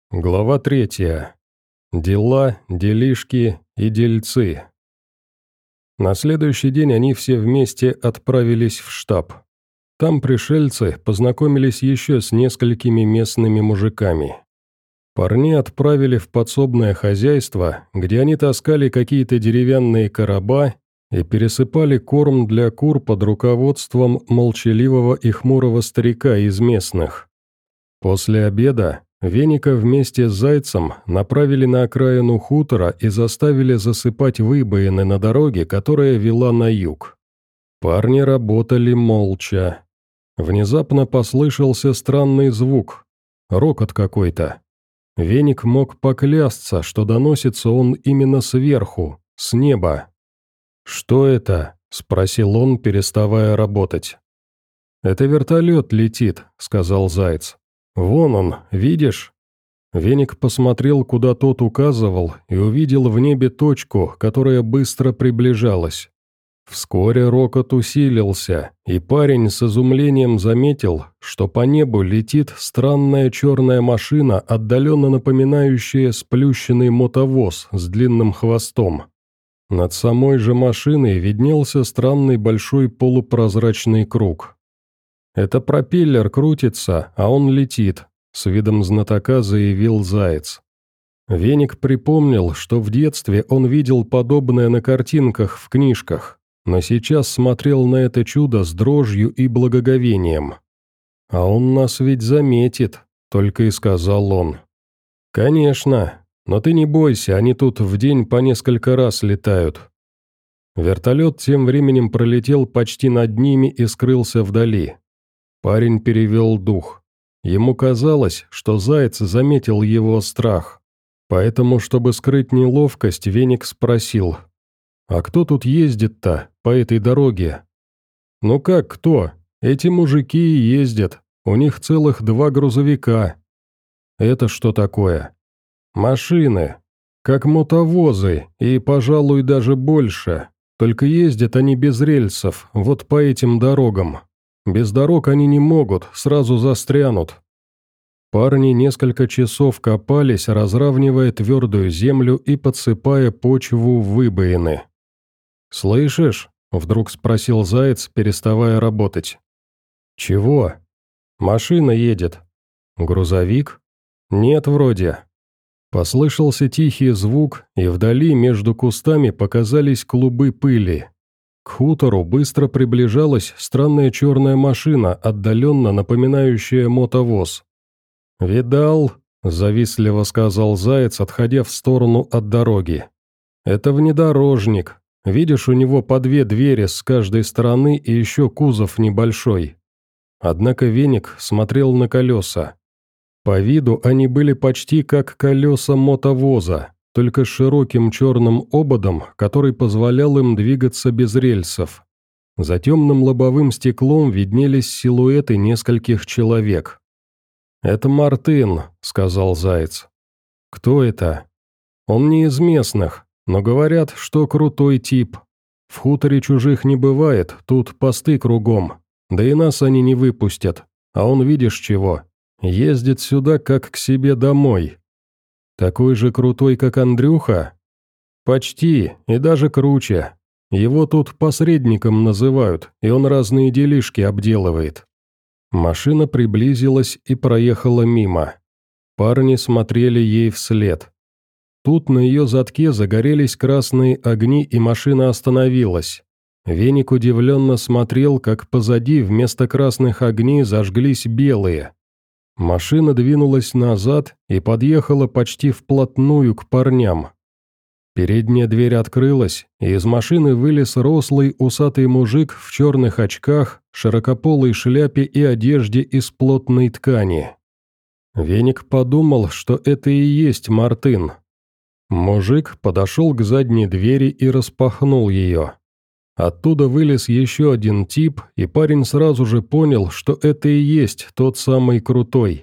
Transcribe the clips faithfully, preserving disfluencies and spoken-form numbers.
Глава третья. Дела, делишки и дельцы. На следующий день они все вместе отправились в штаб. Там пришельцы познакомились еще с несколькими местными мужиками. Парни отправили в подсобное хозяйство, где они таскали какие-то деревянные короба и пересыпали корм для кур под руководством молчаливого и хмурого старика из местных. После обеда Веника вместе с Зайцем направили на окраину хутора и заставили засыпать выбоины на дороге, которая вела на юг. Парни работали молча. Внезапно послышался странный звук. Рокот какой-то. Веник мог поклясться, что доносится он именно сверху, с неба. «Что это?» – спросил он, переставая работать. «Это вертолет летит», – сказал Заяц. «Вон он, видишь?» Веник посмотрел, куда тот указывал, и увидел в небе точку, которая быстро приближалась. Вскоре рокот усилился, и парень с изумлением заметил, что по небу летит странная черная машина, отдаленно напоминающая сплющенный мотовоз с длинным хвостом. Над самой же машиной виднелся странный большой полупрозрачный круг. «Это пропеллер крутится, а он летит», — с видом знатока заявил Заяц. Веник припомнил, что в детстве он видел подобное на картинках в книжках, но сейчас смотрел на это чудо с дрожью и благоговением. «А он нас ведь заметит», — только и сказал он. «Конечно, но ты не бойся, они тут в день по несколько раз летают». Вертолет тем временем пролетел почти над ними и скрылся вдали. Парень перевел дух. Ему казалось, что Заяц заметил его страх. Поэтому, чтобы скрыть неловкость, Веник спросил: «А кто тут ездит-то, по этой дороге?» «Ну как кто? Эти мужики и ездят. У них целых два грузовика». «Это что такое?» «Машины. Как мотовозы, и, пожалуй, даже больше. Только ездят они без рельсов, вот по этим дорогам. Без дорог они не могут, сразу застрянут». Парни несколько часов копались, разравнивая твердую землю и подсыпая почву в выбоины. «Слышишь?» — вдруг спросил Заяц, переставая работать. «Чего?» «Машина едет». «Грузовик?» «Нет, вроде». Послышался тихий звук, и вдали между кустами показались клубы пыли. К хутору быстро приближалась странная черная машина, отдаленно напоминающая мотовоз. «Видал?» – завистливо сказал Заяц, отходя в сторону от дороги. «Это внедорожник. Видишь, у него по две двери с каждой стороны и еще кузов небольшой». Однако Веник смотрел на колеса. По виду они были почти как колеса мотовоза, только с широким черным ободом, который позволял им двигаться без рельсов. За темным лобовым стеклом виднелись силуэты нескольких человек. «Это Мартын», — сказал Заяц. «Кто это?» «Он не из местных, но говорят, что крутой тип. В хуторе чужих не бывает, тут посты кругом, да и нас они не выпустят, а он видишь чего, ездит сюда как к себе домой». «Такой же крутой, как Андрюха?» «Почти, и даже круче. Его тут посредником называют, и он разные делишки обделывает». Машина приблизилась и проехала мимо. Парни смотрели ей вслед. Тут на ее задке загорелись красные огни, и машина остановилась. Веник удивленно смотрел, как позади вместо красных огней зажглись белые. Машина двинулась назад и подъехала почти вплотную к парням. Передняя дверь открылась, и из машины вылез рослый усатый мужик в черных очках, широкополой шляпе и одежде из плотной ткани. Веник подумал, что это и есть Мартын. Мужик подошел к задней двери и распахнул ее. Оттуда вылез еще один тип, и парень сразу же понял, что это и есть тот самый крутой.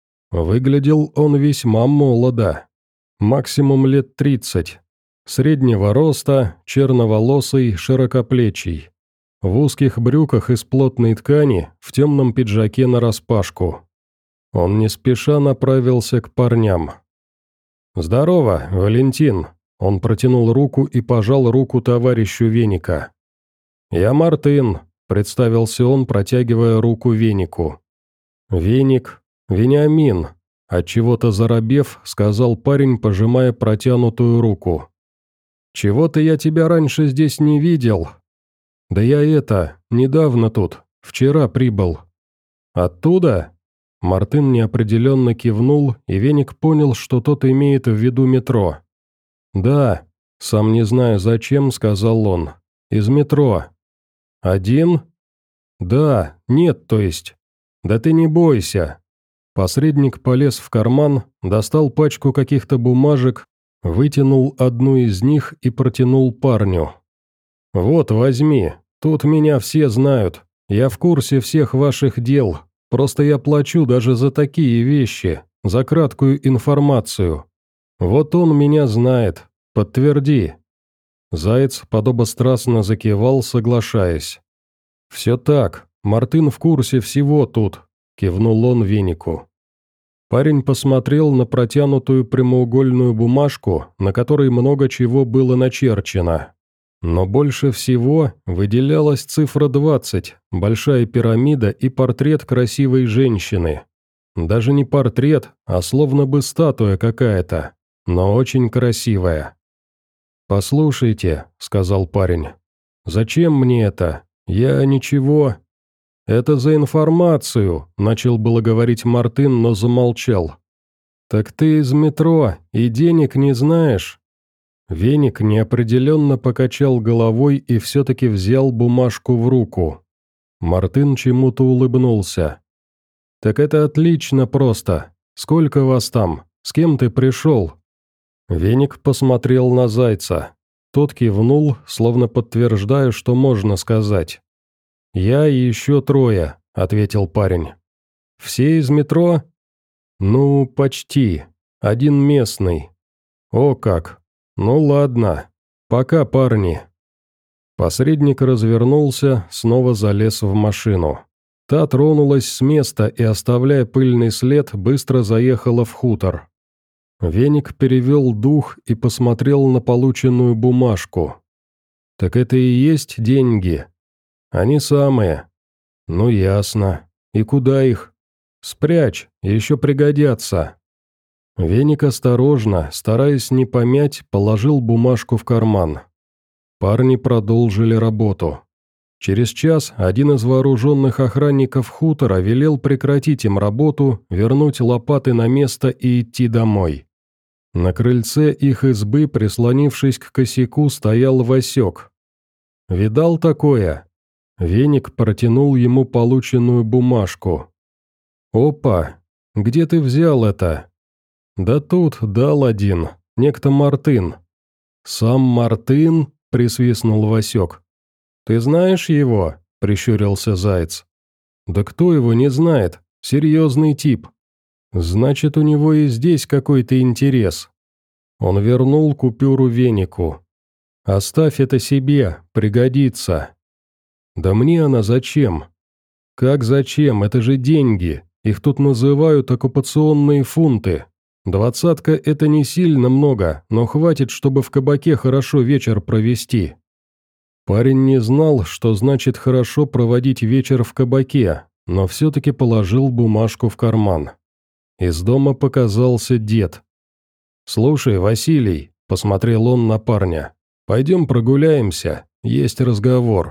Выглядел он весьма молодо, максимум лет тридцать. Среднего роста, черноволосый, широкоплечий. В узких брюках из плотной ткани, в темном пиджаке нараспашку. Он не спеша направился к парням. «Здорово, Валентин!» Он протянул руку и пожал руку товарищу Веника. «Я Мартын», — представился он, протягивая руку Венику. «Веник, Вениамин», — отчего-то заробев, сказал парень, пожимая протянутую руку. «Чего-то я тебя раньше здесь не видел». «Да я это, недавно тут, вчера прибыл». «Оттуда?» Мартын неопределенно кивнул, и Веник понял, что тот имеет в виду метро. «Да», сам не зная зачем, сказал он, — «из метро». «Один?» «Да, нет, то есть». «Да ты не бойся». Посредник полез в карман, достал пачку каких-то бумажек, вытянул одну из них и протянул парню. «Вот, возьми, тут меня все знают, я в курсе всех ваших дел, просто я плачу даже за такие вещи, за краткую информацию. Вот он меня знает, подтверди». Заяц подобострастно закивал, соглашаясь. «Все так, Мартын в курсе всего тут», — кивнул он Венику. Парень посмотрел на протянутую прямоугольную бумажку, на которой много чего было начерчено. Но больше всего выделялась цифра двадцать, большая пирамида и портрет красивой женщины. Даже не портрет, а словно бы статуя какая-то, но очень красивая. «Послушайте», — сказал парень, — «зачем мне это? Я ничего...» «Это за информацию», — начал было говорить Мартын, но замолчал. «Так ты из метро и денег не знаешь?» Веник неопределенно покачал головой и все-таки взял бумажку в руку. Мартын чему-то улыбнулся. «Так это отлично просто. Сколько вас там? С кем ты пришел?» Веник посмотрел на Зайца. Тот кивнул, словно подтверждая, что можно сказать. «Я и еще трое», — ответил парень. «Все из метро?» «Ну, почти. Один местный». «О как! Ну ладно. Пока, парни». Посредник развернулся, снова залез в машину. Та тронулась с места и, оставляя пыльный след, быстро заехала в хутор. Веник перевел дух и посмотрел на полученную бумажку. «Так это и есть деньги?» «Они самые». «Ну ясно. И куда их?» «Спрячь, еще пригодятся». Веник осторожно, стараясь не помять, положил бумажку в карман. Парни продолжили работу. Через час один из вооруженных охранников хутора велел прекратить им работу, вернуть лопаты на место и идти домой. На крыльце их избы, прислонившись к косяку, стоял Васек. «Видал такое?» Веник протянул ему полученную бумажку. «Опа! Где ты взял это?» «Да тут дал один, некто Мартын». «Сам Мартын?» – присвистнул Васек. «Ты знаешь его?» – прищурился Заяц. «Да кто его не знает? Серьезный тип. Значит, у него и здесь какой-то интерес». Он вернул купюру Венику. «Оставь это себе, пригодится». «Да мне она зачем?» «Как зачем? Это же деньги. Их тут называют оккупационные фунты. Двадцатка – это не сильно много, но хватит, чтобы в кабаке хорошо вечер провести». Парень не знал, что значит хорошо проводить вечер в кабаке, но все-таки положил бумажку в карман. Из дома показался дед. «Слушай, Василий», – посмотрел он на парня, – «пойдем прогуляемся, есть разговор».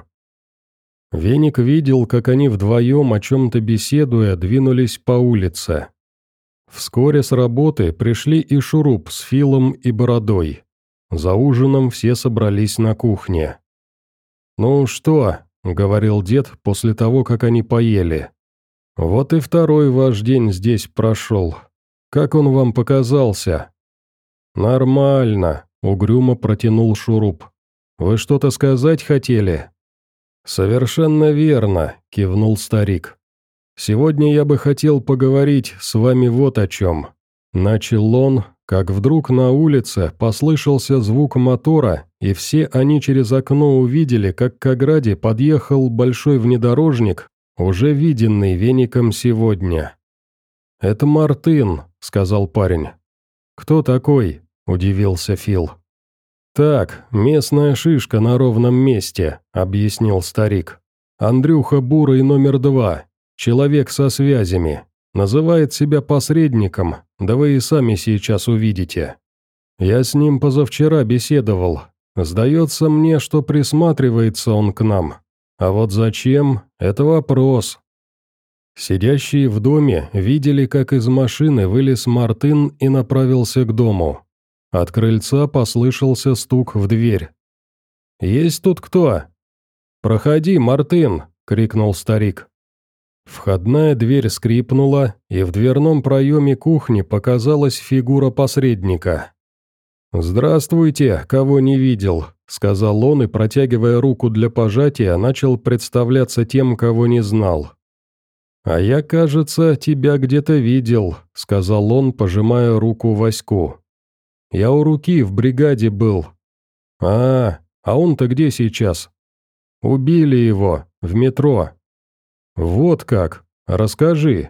Веник видел, как они вдвоем, о чем-то беседуя, двинулись по улице. Вскоре с работы пришли и Шуруп с Филом и Бородой. За ужином все собрались на кухне. «Ну что?» – говорил дед после того, как они поели. «Вот и второй ваш день здесь прошел. Как он вам показался?» «Нормально», – угрюмо протянул Шуруп. «Вы что-то сказать хотели?» «Совершенно верно», – кивнул старик. «Сегодня я бы хотел поговорить с вами вот о чем». Начал он, как вдруг на улице послышался звук мотора, и все они через окно увидели, как к ограде подъехал большой внедорожник, уже виденный Веником сегодня. «Это Мартын», — сказал парень. «Кто такой?» — удивился Фил. «Так, местная шишка на ровном месте», — объяснил старик. «Андрюха Бурый номер два, человек со связями. Называет себя посредником, да вы и сами сейчас увидите. Я с ним позавчера беседовал. Сдается мне, что присматривается он к нам. А вот зачем – это вопрос». Сидящие в доме видели, как из машины вылез Мартын и направился к дому. От крыльца послышался стук в дверь. «Есть тут кто?» «Проходи, Мартын!» – крикнул старик. Входная дверь скрипнула, и в дверном проеме кухни показалась фигура посредника. «Здравствуйте, кого не видел», — сказал он и, протягивая руку для пожатия, начал представляться тем, кого не знал. «А я, кажется, тебя где-то видел», — сказал он, пожимая руку Ваську. «Я у Руки в бригаде был». «А, а он-то где сейчас?» «Убили его, в метро». «Вот как? Расскажи».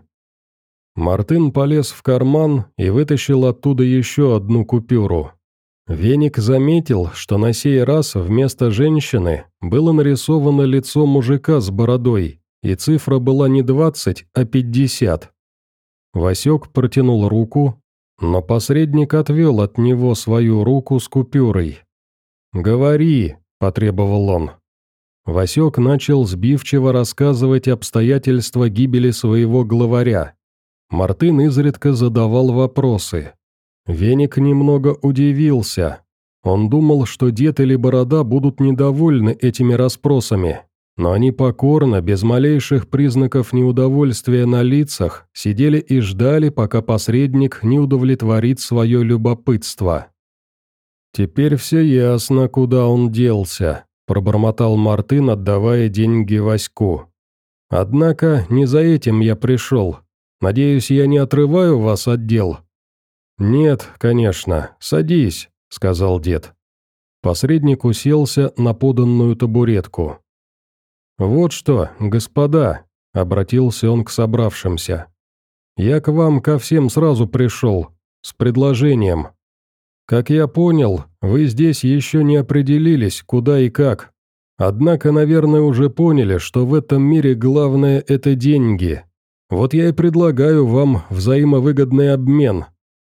Мартын полез в карман и вытащил оттуда еще одну купюру. Веник заметил, что на сей раз вместо женщины было нарисовано лицо мужика с бородой, и цифра была не двадцать, а пятьдесят. Васек протянул руку, но посредник отвел от него свою руку с купюрой. «Говори», — потребовал он. Васек начал сбивчиво рассказывать обстоятельства гибели своего главаря. Мартын изредка задавал вопросы. Веник немного удивился. Он думал, что дед или борода будут недовольны этими расспросами, но они покорно, без малейших признаков неудовольствия на лицах, сидели и ждали, пока посредник не удовлетворит свое любопытство. «Теперь все ясно, куда он делся», – пробормотал Мартын, отдавая деньги Ваську. «Однако не за этим я пришел. Надеюсь, я не отрываю вас от дел?» «Нет, конечно. Садись», — сказал дед. Посредник уселся на поданную табуретку. «Вот что, господа», — обратился он к собравшимся. «Я к вам ко всем сразу пришел, с предложением. Как я понял, вы здесь еще не определились, куда и как. Однако, наверное, уже поняли, что в этом мире главное – это деньги. Вот я и предлагаю вам взаимовыгодный обмен.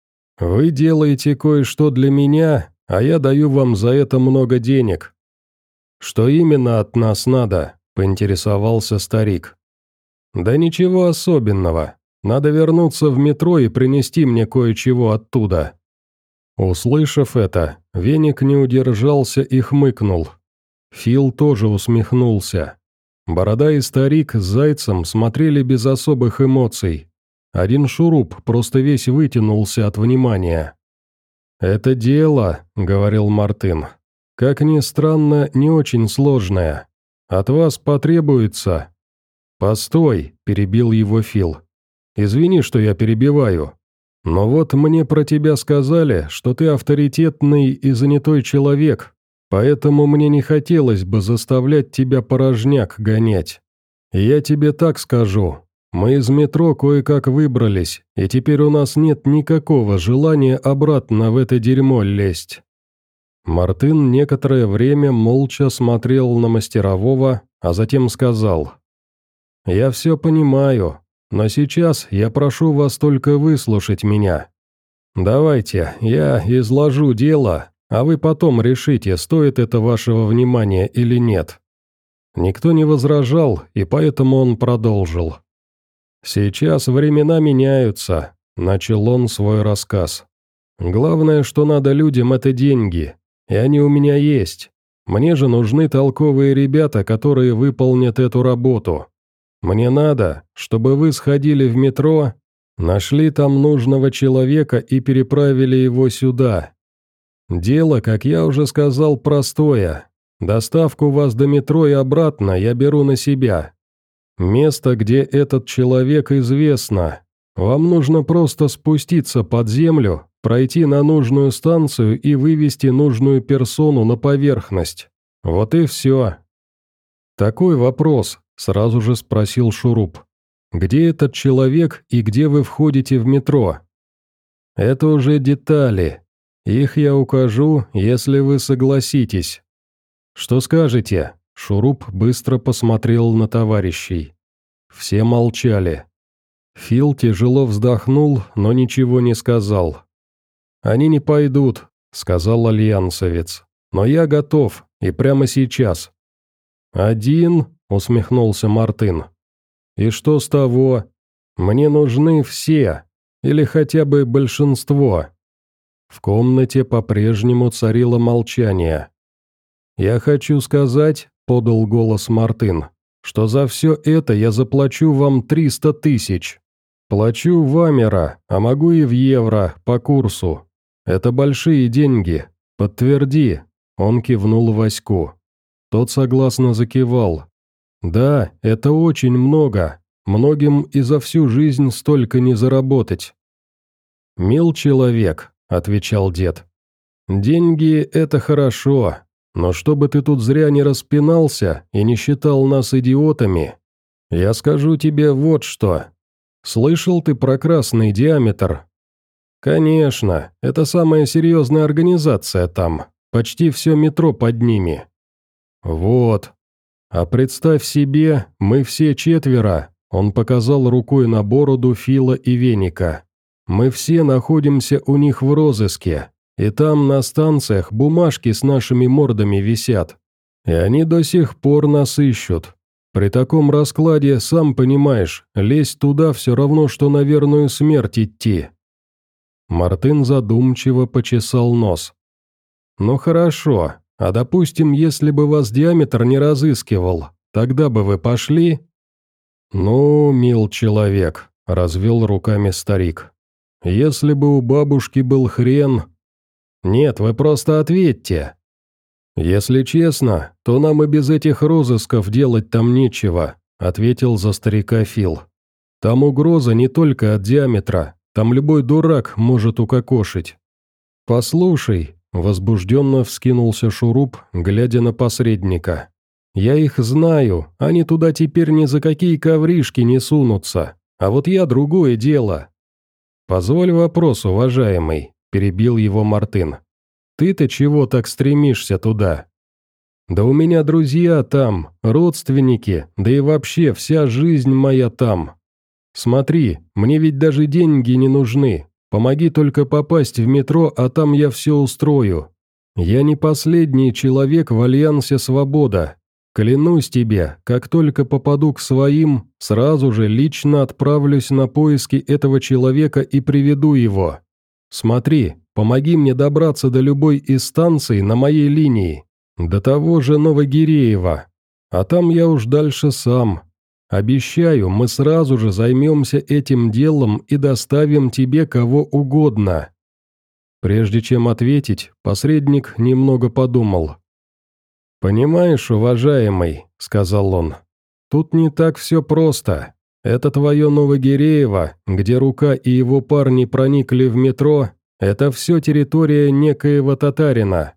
Вы делаете кое-что для меня, а я даю вам за это много денег». «Что именно от нас надо?» – поинтересовался старик. «Да ничего особенного. Надо вернуться в метро и принести мне кое-чего оттуда». Услышав это, Веник не удержался и хмыкнул. Фил тоже усмехнулся. Борода и старик с Зайцем смотрели без особых эмоций. Один шуруп просто весь вытянулся от внимания. «Это дело», — говорил Мартын, — «как ни странно, не очень сложное. От вас потребуется...» «Постой», — перебил его Фил. «Извини, что я перебиваю. Но вот мне про тебя сказали, что ты авторитетный и занятой человек, поэтому мне не хотелось бы заставлять тебя порожняк гонять. И я тебе так скажу. Мы из метро кое-как выбрались, и теперь у нас нет никакого желания обратно в это дерьмо лезть». Мартын некоторое время молча смотрел на мастерового, а затем сказал: «Я все понимаю, но сейчас я прошу вас только выслушать меня. Давайте, я изложу дело, а вы потом решите, стоит это вашего внимания или нет». Никто не возражал, и поэтому он продолжил. «Сейчас времена меняются», — начал он свой рассказ. «Главное, что надо людям, это деньги, и они у меня есть. Мне же нужны толковые ребята, которые выполнят эту работу. Мне надо, чтобы вы сходили в метро, нашли там нужного человека и переправили его сюда. Дело, как я уже сказал, простое. Доставку вас до метро и обратно я беру на себя. Место, где этот человек, известно. Вам нужно просто спуститься под землю, пройти на нужную станцию и вывести нужную персону на поверхность. Вот и все». «Такой вопрос», — сразу же спросил Шуруп. Где этот человек и где вы входите в метро? Это уже детали. Их я укажу, если вы согласитесь. Что скажете? Шуруп быстро посмотрел на товарищей. Все молчали. Фил тяжело вздохнул, но ничего не сказал. «Они не пойдут», — сказал альянсовец. «Но я готов, и прямо сейчас». «Один?» — усмехнулся Мартын. «И что с того? Мне нужны все, или хотя бы большинство». В комнате по-прежнему царило молчание. «Я хочу сказать», — подал голос Мартын, «что за все это я заплачу вам триста тысяч. Плачу в амера, а могу и в евро, по курсу. Это большие деньги. Подтверди», — он кивнул Ваську. Тот согласно закивал. «Да, это очень много. Многим и за всю жизнь столько не заработать». «Мил человек», — отвечал дед. «Деньги — это хорошо, но чтобы ты тут зря не распинался и не считал нас идиотами, я скажу тебе вот что. Слышал ты про красный диаметр?» «Конечно, это самая серьезная организация там, почти все метро под ними». «Вот. А представь себе, мы все четверо», — он показал рукой на бороду Фила и Веника. «Мы все находимся у них в розыске, и там на станциях бумажки с нашими мордами висят. И они до сих пор нас ищут. При таком раскладе, сам понимаешь, лезть туда все равно, что на верную смерть идти». Мартын задумчиво почесал нос. «Ну хорошо, а допустим, если бы вас диаметр не разыскивал, тогда бы вы пошли?» «Ну, мил человек», — развел руками старик. «Если бы у бабушки был хрен...» «Нет, вы просто ответьте». «Если честно, то нам и без этих розысков делать там нечего», — ответил за старика Фил. «Там угроза не только от диаметра, там любой дурак может укокошить». «Послушай», — возбужденно вскинулся Шуруп, глядя на посредника. «Я их знаю, они туда теперь ни за какие ковришки не сунутся, а вот я другое дело». «Позволь вопрос, уважаемый», — перебил его Мартын. «Ты-то чего так стремишься туда?» «Да у меня друзья там, родственники, да и вообще вся жизнь моя там. Смотри, мне ведь даже деньги не нужны, помоги только попасть в метро, а там я все устрою. Я не последний человек в Альянсе «Свобода». Клянусь тебе, как только попаду к своим, сразу же лично отправлюсь на поиски этого человека и приведу его. Смотри, помоги мне добраться до любой из станций на моей линии, до того же Новогиреева, а там я уж дальше сам. Обещаю, мы сразу же займемся этим делом и доставим тебе кого угодно». Прежде чем ответить, посредник немного подумал. «Понимаешь, уважаемый», — сказал он, — «тут не так все просто. Это твое Новогиреево, где Рука и его парни проникли в метро, это все территория некоего татарина.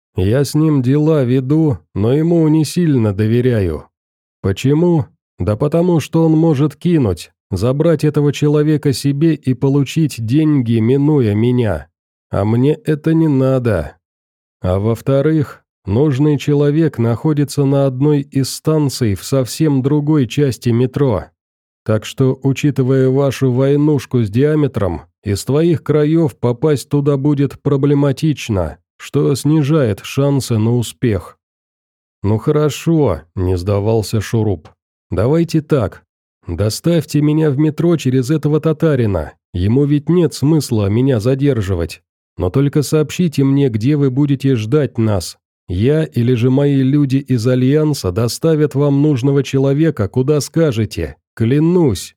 Я с ним дела веду, но ему не сильно доверяю. Почему? Да потому что он может кинуть, забрать этого человека себе и получить деньги, минуя меня. А мне это не надо. А во-вторых, нужный человек находится на одной из станций в совсем другой части метро. Так что, учитывая вашу войнушку с диаметром, из твоих краев попасть туда будет проблематично, что снижает шансы на успех». «Ну хорошо», — не сдавался Шуруп. «Давайте так. Доставьте меня в метро через этого татарина. Ему ведь нет смысла меня задерживать. Но только сообщите мне, где вы будете ждать нас. Я или же мои люди из Альянса доставят вам нужного человека, куда скажете. Клянусь.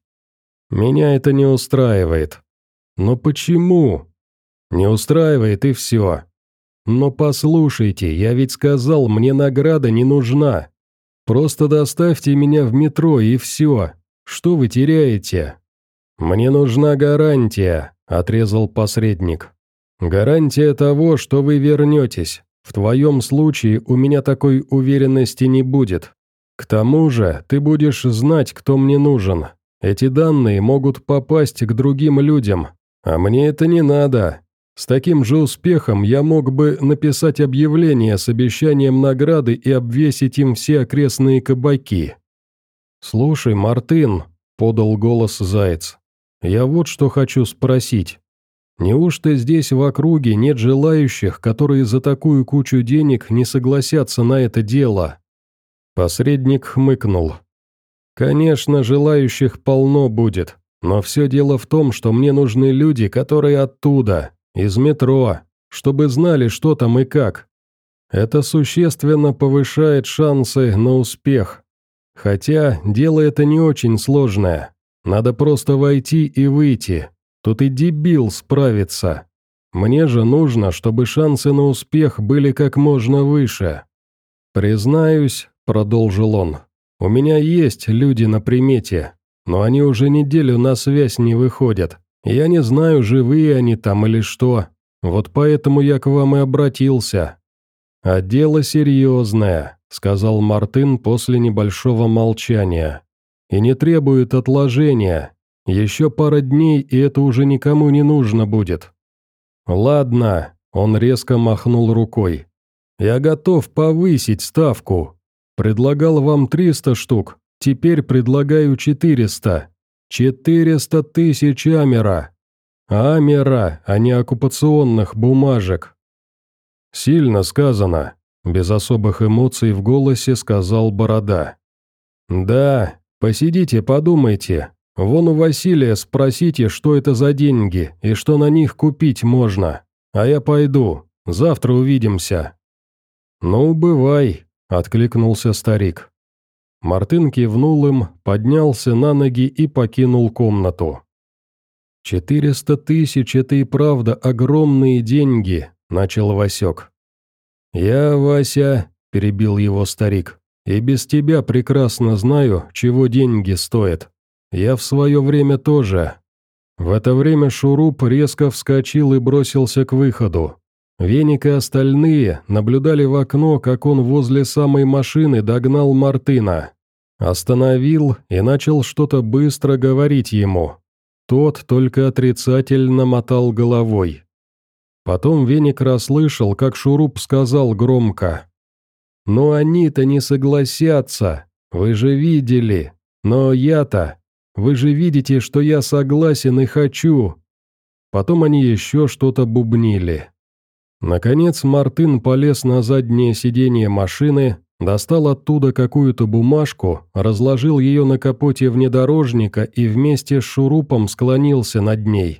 Меня это не устраивает». «Но почему?» «Не устраивает и все. Но послушайте, я ведь сказал, мне награда не нужна. Просто доставьте меня в метро и все. Что вы теряете?» «Мне нужна гарантия», — отрезал посредник. «Гарантия того, что вы вернетесь. В твоем случае у меня такой уверенности не будет. К тому же ты будешь знать, кто мне нужен. Эти данные могут попасть к другим людям, а мне это не надо. С таким же успехом я мог бы написать объявление с обещанием награды и обвесить им все окрестные кабаки». «Слушай, Мартын», — подал голос Заяц, — «я вот что хочу спросить. Неужто здесь в округе нет желающих, которые за такую кучу денег не согласятся на это дело?» Посредник хмыкнул. «Конечно, желающих полно будет, но все дело в том, что мне нужны люди, которые оттуда, из метро, чтобы знали, что там и как. Это существенно повышает шансы на успех. Хотя дело это не очень сложное. Надо просто войти и выйти. Тут и дебил справится. Мне же нужно, чтобы шансы на успех были как можно выше. Признаюсь, — продолжил он, — у меня есть люди на примете, но они уже неделю на связь не выходят. Я не знаю, живые они там или что. Вот поэтому я к вам и обратился». «А дело серьезное», — сказал Мартын после небольшого молчания. «И не требует отложения. Еще пара дней, и это уже никому не нужно будет». «Ладно», — он резко махнул рукой. «Я готов повысить ставку. Предлагал вам триста штук, теперь предлагаю четыреста. четыреста тысяч амера. Амера, а не оккупационных бумажек». «Сильно сказано», — без особых эмоций в голосе сказал Борода. «Да, посидите, подумайте. Вон у Василия спросите, что это за деньги и что на них купить можно. А я пойду, завтра увидимся». «Ну, бывай», — откликнулся старик. Мартын кивнул им, поднялся на ноги и покинул комнату. «Четыреста тысяч — это и правда огромные деньги», — начал Васек. «Я, Вася», — перебил его старик, — «и без тебя прекрасно знаю, чего деньги стоят. Я в свое время тоже». В это время Шуруп резко вскочил и бросился к выходу. Веник и остальные наблюдали в окно, как он возле самой машины догнал Мартына. Остановил и начал что-то быстро говорить ему. Тот только отрицательно мотал головой. Потом Веник расслышал, как Шуруп сказал громко: «Но они-то не согласятся, вы же видели, но я-то, вы же видите, что я согласен и хочу». Потом они еще что-то бубнили. Наконец Мартын полез на заднее сиденье машины, достал оттуда какую-то бумажку, разложил ее на капоте внедорожника и вместе с Шурупом склонился над ней.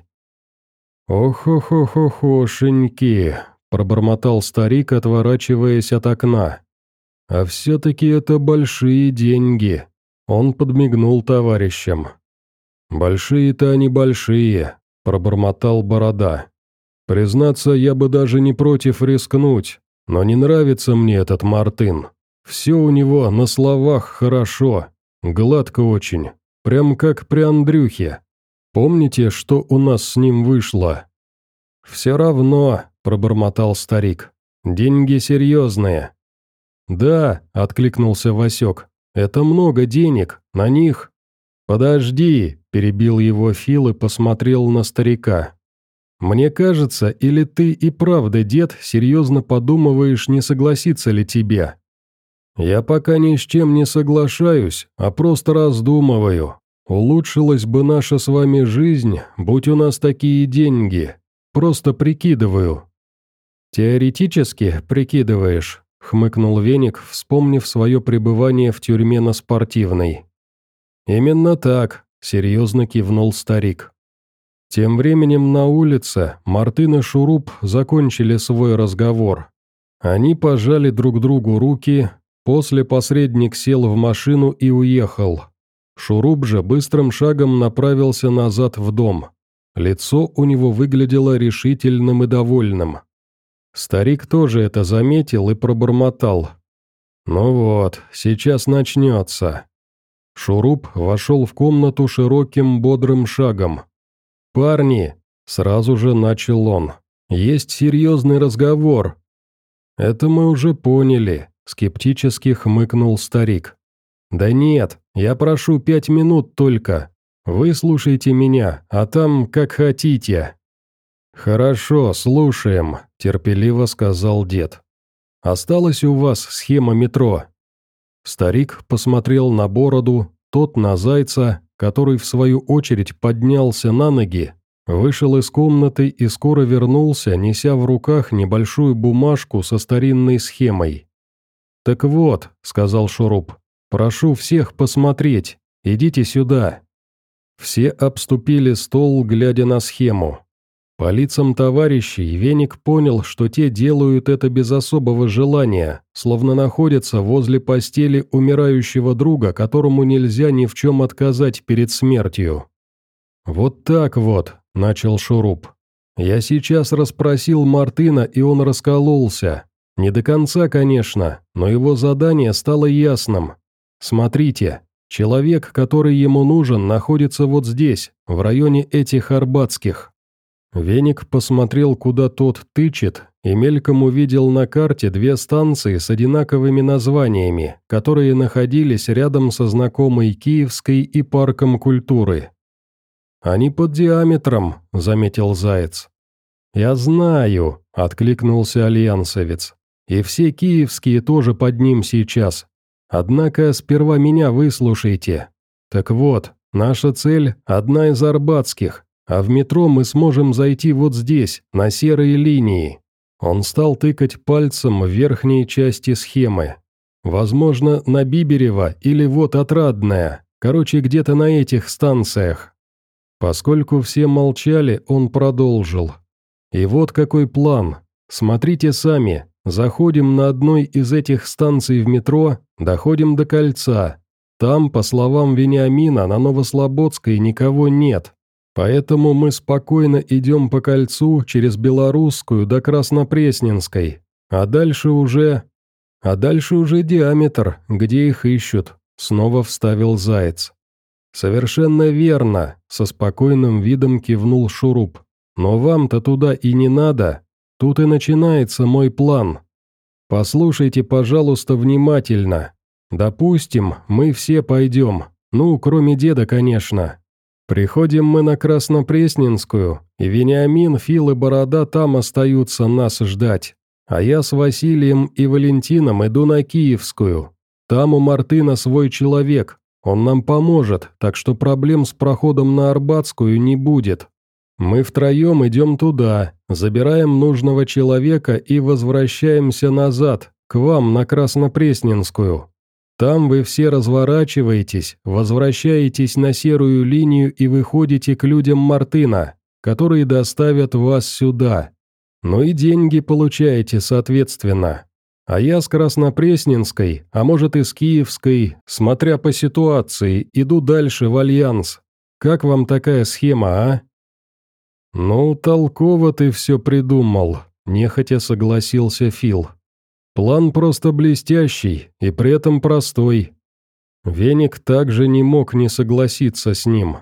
«Ох-ох-ох-охошеньки», — пробормотал старик, отворачиваясь от окна. «А все-таки это большие деньги», — он подмигнул товарищам. «Большие-то они большие», — пробормотал Борода. «Признаться, я бы даже не против рискнуть, но не нравится мне этот Мартын. Все у него на словах хорошо, гладко очень, прям как при Андрюхе. Помните, что у нас с ним вышло?» «Все равно», — пробормотал старик, — «деньги серьезные». «Да», — откликнулся Васек, — «это много денег, на них». «Подожди», — перебил его Фил и посмотрел на старика. «Мне кажется, или ты и правда, дед, серьезно подумываешь, не согласиться ли тебе?» «Я пока ни с чем не соглашаюсь, а просто раздумываю. Улучшилась бы наша с вами жизнь, будь у нас такие деньги. Просто прикидываю». «Теоретически прикидываешь», — хмыкнул Веник, вспомнив свое пребывание в тюрьме на Спортивной. «Именно так», — серьезно кивнул старик. Тем временем на улице Мартын и Шуруп закончили свой разговор. Они пожали друг другу руки, после посредник сел в машину и уехал. Шуруп же быстрым шагом направился назад в дом. Лицо у него выглядело решительным и довольным. Старик тоже это заметил и пробормотал: «Ну вот, сейчас начнется». Шуруп вошел в комнату широким бодрым шагом. «Парни», — сразу же начал он, — «есть серьезный разговор». «Это мы уже поняли», — скептически хмыкнул старик. «Да нет, я прошу пять минут только. Выслушайте меня, а там как хотите». «Хорошо, слушаем», – терпеливо сказал дед. «Осталась у вас схема метро?» Старик посмотрел на бороду, тот на зайца, который в свою очередь поднялся на ноги, вышел из комнаты и скоро вернулся, неся в руках небольшую бумажку со старинной схемой. «Так вот», — сказал Шуруп, — «прошу всех посмотреть, идите сюда». Все обступили стол, глядя на схему. По лицам товарищей Веник понял, что те делают это без особого желания, словно находятся возле постели умирающего друга, которому нельзя ни в чем отказать перед смертью. «Вот так вот», — начал Шуруп. «Я сейчас расспросил Мартына, и он раскололся. Не до конца, конечно, но его задание стало ясным. Смотрите, человек, который ему нужен, находится вот здесь, в районе этих Арбатских». Веник посмотрел, куда тот тычет, и мельком увидел на карте две станции с одинаковыми названиями, которые находились рядом со знакомой Киевской и парком культуры. «Они под диаметром», — заметил Заяц. «Я знаю», — откликнулся альянсовец. «И все киевские тоже под ним сейчас. Однако сперва меня выслушайте. Так вот, наша цель — одна из Арбатских. А в метро мы сможем зайти вот здесь, на серые линии». Он стал тыкать пальцем в верхней части схемы. «Возможно, на Биберево или вот Отрадное, короче, где-то на этих станциях». Поскольку все молчали, он продолжил. «И вот какой план. Смотрите сами, заходим на одной из этих станций в метро, доходим до кольца. Там, по словам Вениамина, на Новослободской никого нет. Поэтому мы спокойно идем по кольцу через Белорусскую до Краснопресненской, а дальше уже... А дальше уже диаметр, где их ищут», — снова вставил Заяц. «Совершенно верно», — со спокойным видом кивнул Шуруп. «Но вам-то туда и не надо. Тут и начинается мой план. Послушайте, пожалуйста, внимательно. Допустим, мы все пойдем, ну, кроме деда, конечно. Приходим мы на Краснопресненскую, и Вениамин, Фил и Борода там остаются нас ждать. А я с Василием и Валентином иду на Киевскую. Там у Мартына свой человек, он нам поможет, так что проблем с проходом на Арбатскую не будет. Мы втроем идем туда, забираем нужного человека и возвращаемся назад, к вам на Краснопресненскую. Там вы все разворачиваетесь, возвращаетесь на серую линию и выходите к людям Мартына, которые доставят вас сюда. Ну и деньги получаете соответственно. А я с Краснопресненской, а может и с Киевской, смотря по ситуации, иду дальше в Альянс. Как вам такая схема, а?» «Ну, толково ты все придумал», – нехотя согласился Фил. «План просто блестящий и при этом простой». Веник также не мог не согласиться с ним.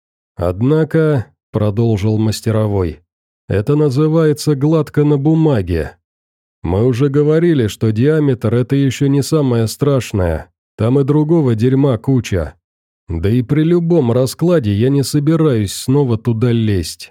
«Однако», – продолжил мастеровой, – «это называется гладко на бумаге. Мы уже говорили, что диаметр – это еще не самое страшное, там и другого дерьма куча. Да и при любом раскладе я не собираюсь снова туда лезть».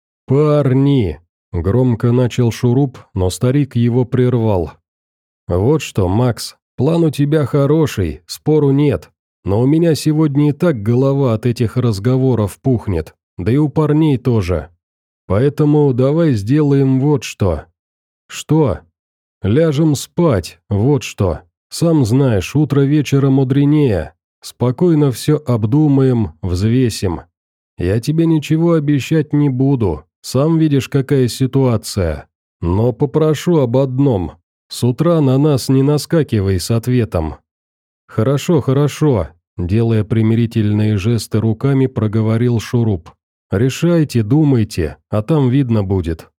«Парни!» – громко начал Шуруп, но старик его прервал. «Вот что, Макс, план у тебя хороший, спору нет, но у меня сегодня и так голова от этих разговоров пухнет, да и у парней тоже. Поэтому давай сделаем вот что». «Что?» «Ляжем спать, вот что. Сам знаешь, утро вечера мудренее. Спокойно все обдумаем, взвесим. Я тебе ничего обещать не буду, сам видишь, какая ситуация. Но попрошу об одном. С утра на нас не наскакивай с ответом». «Хорошо, хорошо», – делая примирительные жесты руками, проговорил Шуруп. «Решайте, думайте, а там видно будет».